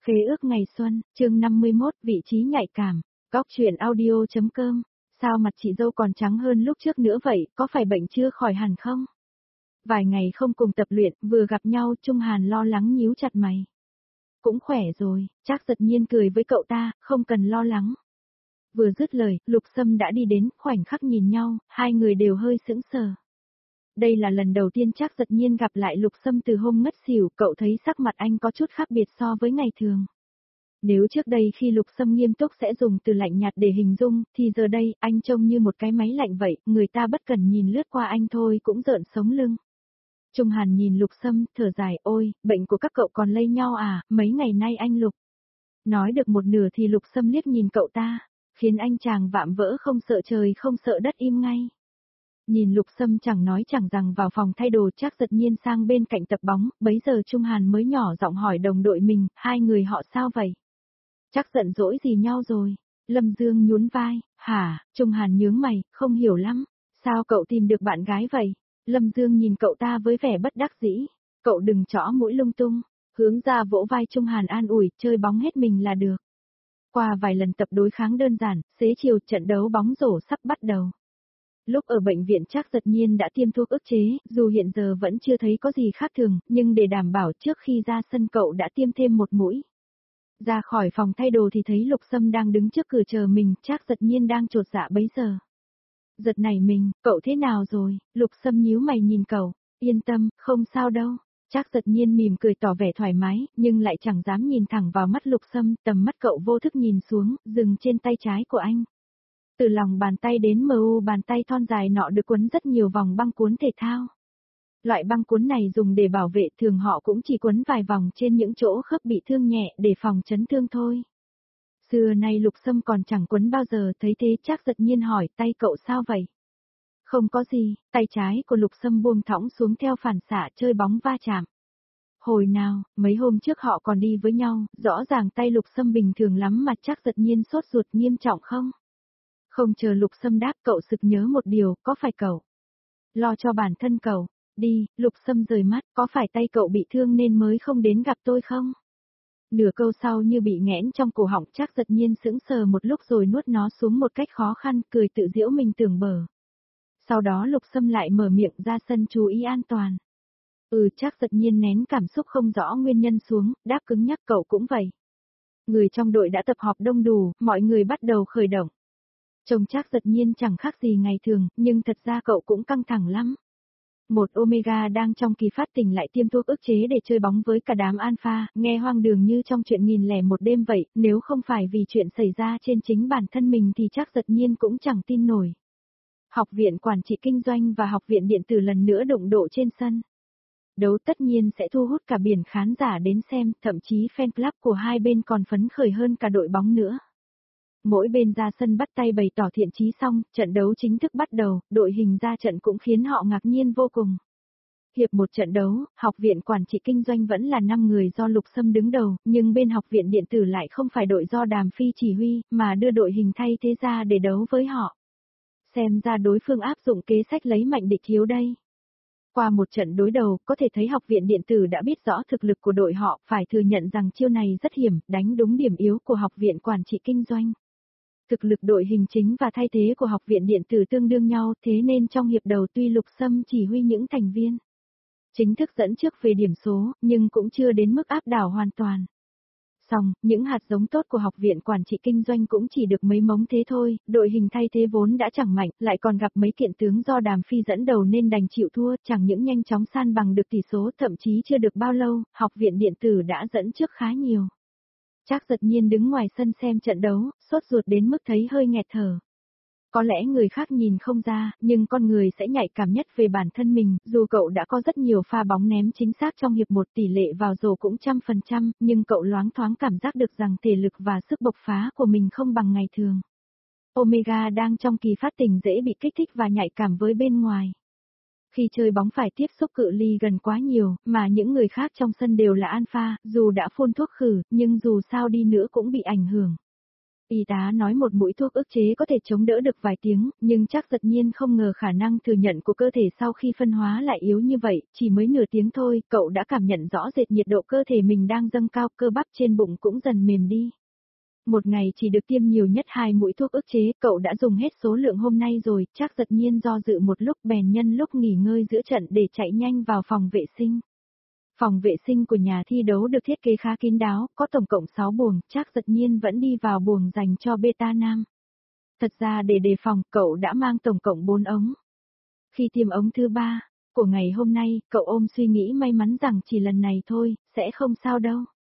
Khế ước ngày xuân, chương 51, vị trí nhạy cảm. Góc truyện audio.com. Sao mặt chị dâu còn trắng hơn lúc trước nữa vậy, có phải bệnh chưa khỏi hẳn không? Vài ngày không cùng tập luyện, vừa gặp nhau Trung Hàn lo lắng nhíu chặt mày. Cũng khỏe rồi, Trác Giật Nhiên cười với cậu ta, không cần lo lắng. Vừa dứt lời, Lục Sâm đã đi đến, khoảnh khắc nhìn nhau, hai người đều hơi sững sờ. Đây là lần đầu tiên Trác Giật Nhiên gặp lại Lục Sâm từ hôm ngất xỉu, cậu thấy sắc mặt anh có chút khác biệt so với ngày thường. Nếu trước đây khi Lục Sâm nghiêm túc sẽ dùng từ lạnh nhạt để hình dung, thì giờ đây, anh trông như một cái máy lạnh vậy, người ta bất cần nhìn lướt qua anh thôi cũng rợn sống lưng. Trung Hàn nhìn Lục Sâm, thở dài, ôi, bệnh của các cậu còn lây nhau à, mấy ngày nay anh Lục. Nói được một nửa thì Lục Sâm liếc nhìn cậu ta, khiến anh chàng vạm vỡ không sợ trời không sợ đất im ngay. Nhìn Lục Sâm chẳng nói chẳng rằng vào phòng thay đồ Trác Giật Nhiên sang bên cạnh tập bóng, bấy giờ Trung Hàn mới nhỏ giọng hỏi đồng đội mình, hai người họ sao vậy? Chắc giận dỗi gì nhau rồi? Lâm Dương nhún vai, hả? Trung Hàn nhướng mày, không hiểu lắm. Sao cậu tìm được bạn gái vậy? Lâm Dương nhìn cậu ta với vẻ bất đắc dĩ. Cậu đừng chõ mũi lung tung. Hướng ra vỗ vai Trung Hàn an ủi, chơi bóng hết mình là được. Qua vài lần tập đối kháng đơn giản, xế chiều trận đấu bóng rổ sắp bắt đầu. Lúc ở bệnh viện Trác Giật Nhiên đã tiêm thuốc ức chế, dù hiện giờ vẫn chưa thấy có gì khác thường, nhưng để đảm bảo trước khi ra sân cậu đã tiêm thêm một mũi. Ra khỏi phòng thay đồ thì thấy Lục Sâm đang đứng trước cửa chờ mình, Trác Giật Nhiên đang chột dạ bấy giờ. Giật nảy mình, cậu thế nào rồi? Lục Sâm nhíu mày nhìn cậu, yên tâm, không sao đâu. Trác Giật Nhiên mỉm cười tỏ vẻ thoải mái, nhưng lại chẳng dám nhìn thẳng vào mắt Lục Sâm, tầm mắt cậu vô thức nhìn xuống, dừng trên tay trái của anh. Từ lòng bàn tay đến mu bàn tay thon dài nọ được quấn rất nhiều vòng băng cuốn thể thao. Loại băng cuốn này dùng để bảo vệ, thường họ cũng chỉ quấn vài vòng trên những chỗ khớp bị thương nhẹ để phòng chấn thương thôi. Xưa nay Lục Sâm còn chẳng quấn bao giờ, thấy thế Trác Giật Nhiên hỏi, tay cậu sao vậy? Không có gì, tay trái của Lục Sâm buông thõng xuống theo phản xạ chơi bóng va chạm. Hồi nào, mấy hôm trước họ còn đi với nhau, rõ ràng tay Lục Sâm bình thường lắm mà Trác Giật Nhiên sốt ruột nghiêm trọng không? Không chờ Lục Sâm đáp cậu sực nhớ một điều, có phải cậu lo cho bản thân cậu? Đi, Lục Sâm rời mắt, có phải tay cậu bị thương nên mới không đến gặp tôi không? Nửa câu sau như bị nghẽn trong cổ họng Trác Giật Nhiên sững sờ một lúc rồi nuốt nó xuống một cách khó khăn, cười tự giễu mình tưởng bở. Sau đó Lục Sâm lại mở miệng ra sân chú ý an toàn. Trác Giật Nhiên nén cảm xúc không rõ nguyên nhân xuống, đáp cứng nhắc cậu cũng vậy. Người trong đội đã tập họp đông đủ, mọi người bắt đầu khởi động. Trông Trác Giật Nhiên chẳng khác gì ngày thường, nhưng thật ra cậu cũng căng thẳng lắm. Một Omega đang trong kỳ phát tỉnh lại tiêm thuốc ức chế để chơi bóng với cả đám Alpha, nghe hoang đường như trong chuyện 1001 đêm vậy, nếu không phải vì chuyện xảy ra trên chính bản thân mình thì Trác Giật Nhiên cũng chẳng tin nổi. Học viện Quản trị Kinh doanh và Học viện Điện tử lần nữa đụng độ trên sân. Đấu tất nhiên sẽ thu hút cả biển khán giả đến xem, thậm chí fan club của hai bên còn phấn khởi hơn cả đội bóng nữa. Mỗi bên ra sân bắt tay bày tỏ thiện chí xong, trận đấu chính thức bắt đầu, đội hình ra trận cũng khiến họ ngạc nhiên vô cùng. Hiệp một trận đấu, Học viện Quản trị Kinh doanh vẫn là 5 người do Lục Sâm đứng đầu, nhưng bên Học viện Điện tử lại không phải đội do Đàm Phi chỉ huy, mà đưa đội hình thay thế ra để đấu với họ. Xem ra đối phương áp dụng kế sách lấy mạnh địch yếu đây. Qua một trận đối đầu, có thể thấy Học viện Điện tử đã biết rõ thực lực của đội họ, phải thừa nhận rằng chiêu này rất hiểm, đánh đúng điểm yếu của Học viện Quản trị Kinh doanh. Thực lực đội hình chính và thay thế của Học viện Điện tử tương đương nhau, thế nên trong hiệp đầu tuy Lục Sâm chỉ huy những thành viên chính thức dẫn trước về điểm số, nhưng cũng chưa đến mức áp đảo hoàn toàn. Song, những hạt giống tốt của Học viện Quản trị Kinh doanh cũng chỉ được mấy mống thế thôi, đội hình thay thế vốn đã chẳng mạnh, lại còn gặp mấy kiện tướng do Đàm Phi dẫn đầu nên đành chịu thua, chẳng những nhanh chóng san bằng được tỷ số, thậm chí chưa được bao lâu, Học viện Điện tử đã dẫn trước khá nhiều. Trác Giật Nhiên đứng ngoài sân xem trận đấu, sốt ruột đến mức thấy hơi nghẹt thở. Có lẽ người khác nhìn không ra, nhưng con người sẽ nhạy cảm nhất về bản thân mình, dù cậu đã có rất nhiều pha bóng ném chính xác trong hiệp 1 tỷ lệ vào rổ cũng 100%, nhưng cậu loáng thoáng cảm giác được rằng thể lực và sức bộc phá của mình không bằng ngày thường. Omega đang trong kỳ phát tỉnh dễ bị kích thích và nhạy cảm với bên ngoài. Khi chơi bóng phải tiếp xúc cự ly gần quá nhiều, mà những người khác trong sân đều là alpha, dù đã phun thuốc khử, nhưng dù sao đi nữa cũng bị ảnh hưởng. Y tá nói một mũi thuốc ức chế có thể chống đỡ được vài tiếng, nhưng chắc Giật Nhiên không ngờ khả năng thừa nhận của cơ thể sau khi phân hóa lại yếu như vậy, chỉ mới nửa tiếng thôi, cậu đã cảm nhận rõ rệt nhiệt độ cơ thể mình đang dâng cao, cơ bắp trên bụng cũng dần mềm đi. Một ngày chỉ được tiêm nhiều nhất 2 mũi thuốc ức chế, cậu đã dùng hết số lượng hôm nay rồi, chắc Giật Nhiên do dự một lúc bèn nhân lúc nghỉ ngơi giữa trận để chạy nhanh vào phòng vệ sinh. Phòng vệ sinh của nhà thi đấu được thiết kế khá kín đáo, có tổng cộng 6 buồng, Trác Giật Nhiên vẫn đi vào buồng dành cho beta nam. Thật ra để đề phòng, cậu đã mang tổng cộng 4 ống. Khi tiêm ống thứ 3 của ngày hôm nay, cậu ôm suy nghĩ may mắn rằng chỉ lần này thôi, sẽ không sao đâu.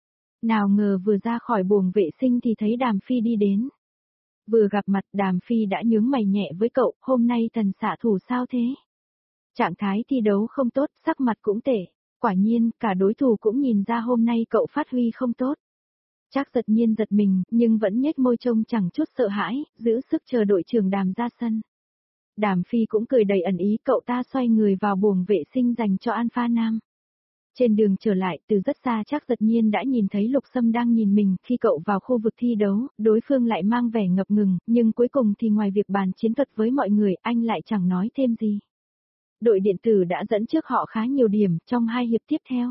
Nào ngờ vừa ra khỏi buồng vệ sinh thì thấy Đàm Phi đi đến. Vừa gặp mặt Đàm Phi đã nhướng mày nhẹ với cậu, hôm nay thần xạ thủ sao thế? Trạng thái thi đấu không tốt, sắc mặt cũng tệ. Quả nhiên, cả đối thủ cũng nhìn ra hôm nay cậu phát huy không tốt. Trác Giật Nhiên giật mình, nhưng vẫn nhếch môi trông chẳng chút sợ hãi, giữ sức chờ đội trưởng Đàm ra sân. Đàm Phi cũng cười đầy ẩn ý, cậu ta xoay người vào buồng vệ sinh dành cho Alpha Nam. Trên đường trở lại, từ rất xa Trác Giật Nhiên đã nhìn thấy Lục Sâm đang nhìn mình, khi cậu vào khu vực thi đấu, đối phương lại mang vẻ ngập ngừng, nhưng cuối cùng thì ngoài việc bàn chiến thuật với mọi người, anh lại chẳng nói thêm gì. Đội điện tử đã dẫn trước họ khá nhiều điểm trong 2 hiệp tiếp theo.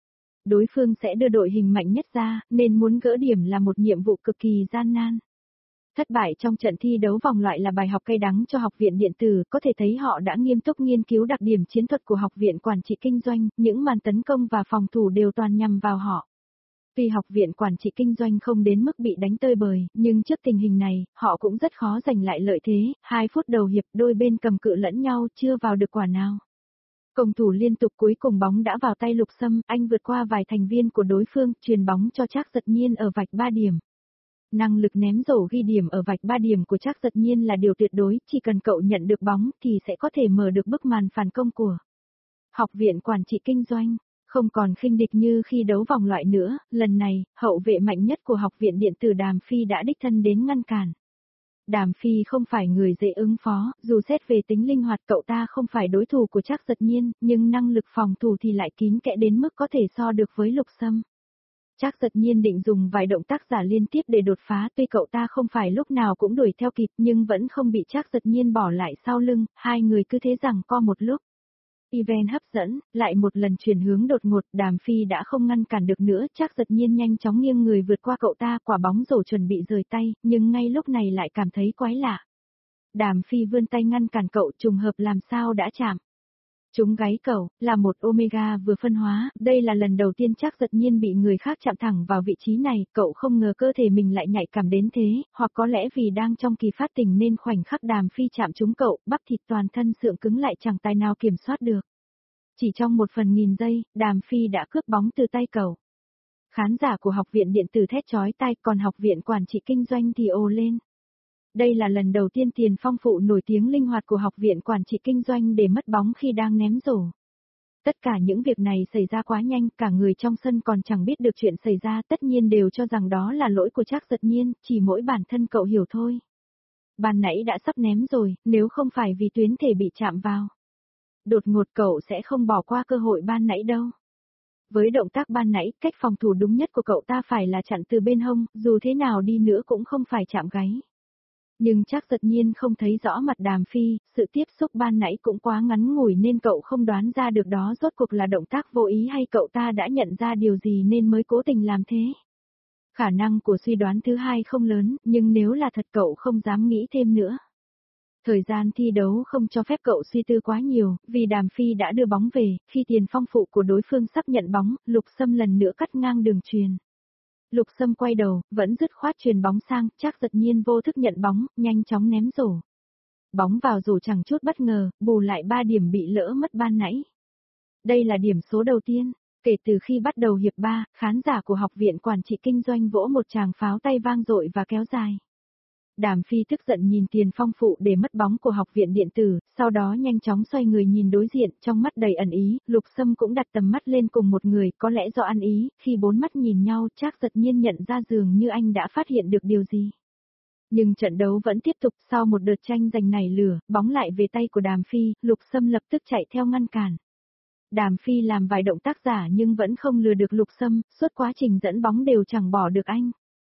Đối phương sẽ đưa đội hình mạnh nhất ra, nên muốn gỡ điểm là một nhiệm vụ cực kỳ gian nan. Thất bại trong trận thi đấu vòng loại là bài học cay đắng cho học viện điện tử, có thể thấy họ đã nghiêm túc nghiên cứu đặc điểm chiến thuật của học viện quản trị kinh doanh, những màn tấn công và phòng thủ đều toàn nhằm vào họ. Tuy học viện quản trị kinh doanh không đến mức bị đánh tơi bời, nhưng trước tình hình này, họ cũng rất khó giành lại lợi thế, 2 phút đầu hiệp đôi bên cầm cự lẫn nhau chưa vào được quả nào. Công thủ liên tục cuối cùng bóng đã vào tay Lục Sâm, anh vượt qua vài thành viên của đối phương, truyền bóng cho Trác Giật Nhiên ở vạch 3 điểm. Năng lực ném rổ ghi điểm ở vạch 3 điểm của Trác Giật Nhiên là điều tuyệt đối, chỉ cần cậu nhận được bóng thì sẽ có thể mở được bức màn phản công của học viện quản trị kinh doanh. Không còn khinh địch như khi đấu vòng loại nữa, lần này, hậu vệ mạnh nhất của học viện điện tử Đàm Phi đã đích thân đến ngăn cản. Đàm Phi không phải người dễ ứng phó, dù xét về tính linh hoạt cậu ta không phải đối thủ của Trác Giật Nhiên, nhưng năng lực phòng thủ thì lại kín kẽ đến mức có thể so được với Lục Sâm. Trác Giật Nhiên định dùng vài động tác giả liên tiếp để đột phá, tuy cậu ta không phải lúc nào cũng đuổi theo kịp nhưng vẫn không bị Trác Giật Nhiên bỏ lại sau lưng, hai người cứ thế giằng co một lúc. Event hấp dẫn, lại một lần chuyển hướng đột ngột, Đàm Phi đã không ngăn cản được nữa, Trác Giật Nhiên nhanh chóng nghiêng người vượt qua cậu ta, quả bóng rổ chuẩn bị rời tay, nhưng ngay lúc này lại cảm thấy quái lạ. Đàm Phi vươn tay ngăn cản cậu, trùng hợp làm sao đã chạm. Trúng gáy cậu, là một Omega vừa phân hóa, đây là lần đầu tiên Trác Giật Nhiên bị người khác chạm thẳng vào vị trí này, cậu không ngờ cơ thể mình lại nhạy cảm đến thế, hoặc có lẽ vì đang trong kỳ phát tỉnh nên khoảnh khắc Đàm Phi chạm trúng cậu, bắp thịt toàn thân sượng cứng lại chẳng tài nào kiểm soát được. Chỉ trong 1/1000 giây, Đàm Phi đã cướp bóng từ tay cậu. Khán giả của học viện điện tử thét chói tai, còn học viện quản trị kinh doanh thì ồ lên. Đây là lần đầu tiên Tiền Phong phụ nổi tiếng linh hoạt của học viện quản trị kinh doanh để mất bóng khi đang ném rổ. Tất cả những việc này xảy ra quá nhanh, cả người trong sân còn chẳng biết được chuyện xảy ra, tất nhiên đều cho rằng đó là lỗi của Trác Giật Nhiên, chỉ mỗi bản thân cậu hiểu thôi. Ban nãy đã sắp ném rồi, nếu không phải vì tuyến thể bị chạm vào. Đột ngột cậu sẽ không bỏ qua cơ hội ban nãy đâu. Với động tác ban nãy, cách phòng thủ đúng nhất của cậu ta phải là chặn từ bên hông, dù thế nào đi nữa cũng không phải chạm gáy. Nhưng Trác Giật Nhiên không thấy rõ mặt Đàm Phi, sự tiếp xúc ban nãy cũng quá ngắn ngủi nên cậu không đoán ra được đó rốt cuộc là động tác vô ý hay cậu ta đã nhận ra điều gì nên mới cố tình làm thế. Khả năng của suy đoán thứ hai không lớn, nhưng nếu là thật cậu không dám nghĩ thêm nữa. Thời gian thi đấu không cho phép cậu suy tư quá nhiều, vì Đàm Phi đã đưa bóng về, khi Tiền Phong phụ của đối phương sắp nhận bóng, Lục Sâm lần nữa cắt ngang đường truyền. Lục Sâm quay đầu, vẫn dứt khoát truyền bóng sang, Trác Giật Nhiên vô thức nhận bóng, nhanh chóng ném rổ. Bóng vào rổ chẳng chút bất ngờ, bù lại 3 điểm bị lỡ mất ban nãy. Đây là điểm số đầu tiên, kể từ khi bắt đầu hiệp 3, khán giả của học viện quản trị kinh doanh vỗ một tràng pháo tay vang dội và kéo dài. Đàm Phi tức giận nhìn Tiền Phong phụ để mất bóng của học viện điện tử, sau đó nhanh chóng xoay người nhìn đối diện, trong mắt đầy ẩn ý, Lục Sâm cũng đặt tầm mắt lên cùng một người, có lẽ do ăn ý, khi 4 mắt nhìn nhau, Trác Giật Nhiên nhận ra dường như anh đã phát hiện được điều gì. Nhưng trận đấu vẫn tiếp tục, sau một đợt tranh giành nảy lửa, bóng lại về tay của Đàm Phi, Lục Sâm lập tức chạy theo ngăn cản. Đàm Phi làm vài động tác giả nhưng vẫn không lừa được Lục Sâm, suốt quá trình dẫn bóng đều chẳng bỏ được anh.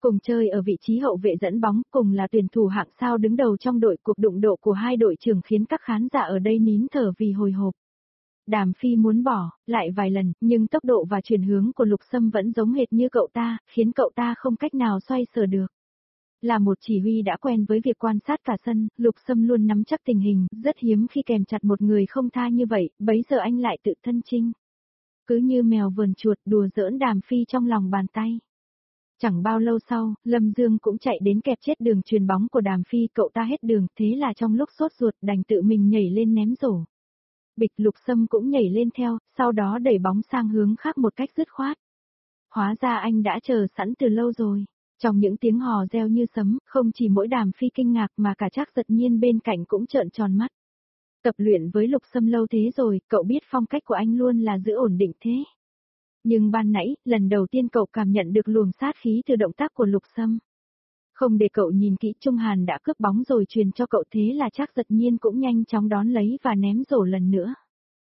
Cùng chơi ở vị trí hậu vệ dẫn bóng, cùng là tuyển thủ hạng sao đứng đầu trong đội, cuộc đụng độ của hai đội trưởng khiến các khán giả ở đây nín thở vì hồi hộp. Đàm Phi muốn bỏ, lại vài lần, nhưng tốc độ và chuyển hướng của Lục Sâm vẫn giống hệt như cậu ta, khiến cậu ta không cách nào xoay sở được. Là một chỉ huy đã quen với việc quan sát cả sân, Lục Sâm luôn nắm chắc tình hình, rất hiếm khi kèm chặt một người không tha như vậy, bấy giờ anh lại tự thân chinh. Cứ như mèo vờn chuột đùa giỡn Đàm Phi trong lòng bàn tay. Chẳng bao lâu sau, Lâm Dương cũng chạy đến kẹp chết đường chuyền bóng của Đàm Phi, cậu ta hết đường, thế là trong lúc sốt ruột đành tự mình nhảy lên ném rổ. Bịch, Lục Sâm cũng nhảy lên theo, sau đó đẩy bóng sang hướng khác một cách dứt khoát. Hóa ra anh đã chờ sẵn từ lâu rồi. Trong những tiếng hò reo như sấm, không chỉ mỗi Đàm Phi kinh ngạc mà cả Trác Giật Nhiên bên cạnh cũng trợn tròn mắt. Tập luyện với Lục Sâm lâu thế rồi, cậu biết phong cách của anh luôn là giữ ổn định thế. Nhưng ban nãy, lần đầu tiên cậu cảm nhận được luồng sát khí từ động tác của Lục Sâm. Không để cậu nhìn kỹ, Trung Hàn đã cướp bóng rồi truyền cho cậu, thế là Trác Giật Nhiên cũng nhanh chóng đón lấy và ném rổ lần nữa.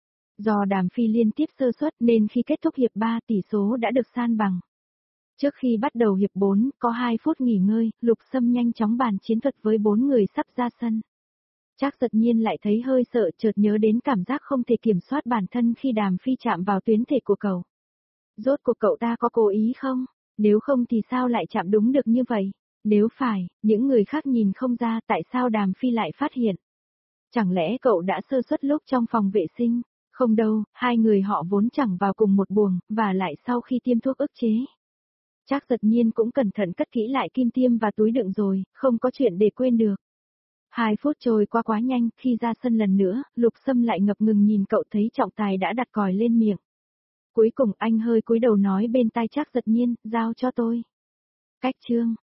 Do Đàm Phi liên tiếp sơ suất nên khi kết thúc hiệp 3 tỷ số đã được san bằng. Trước khi bắt đầu hiệp 4, có 2 phút nghỉ ngơi, Lục Sâm nhanh chóng bàn chiến thuật với 4 người sắp ra sân. Trác Giật Nhiên lại thấy hơi sợ, chợt nhớ đến cảm giác không thể kiểm soát bản thân khi Đàm Phi chạm vào tuyến thể của cậu. Rốt cuộc cậu ta có cố ý không? Nếu không thì sao lại chạm đúng được như vậy? Nếu phải, những người khác nhìn không ra tại sao Đàm Phi lại phát hiện. Chẳng lẽ cậu đã sơ suất lúc trong phòng vệ sinh? Không đâu, hai người họ vốn chẳng vào cùng một buồng, và lại sau khi tiêm thuốc ức chế. Trác Giật Nhiên cũng cẩn thận cất kỹ lại kim tiêm và túi đựng rồi, không có chuyện để quên được. 2 phút trôi qua quá nhanh, khi ra sân lần nữa, Lục Sâm lại ngập ngừng nhìn cậu, thấy trọng tài đã đặt còi lên miệng. Cuối cùng anh hơi cúi đầu nói bên tai Trác Giật Nhiên, giao cho tôi. Cách chương.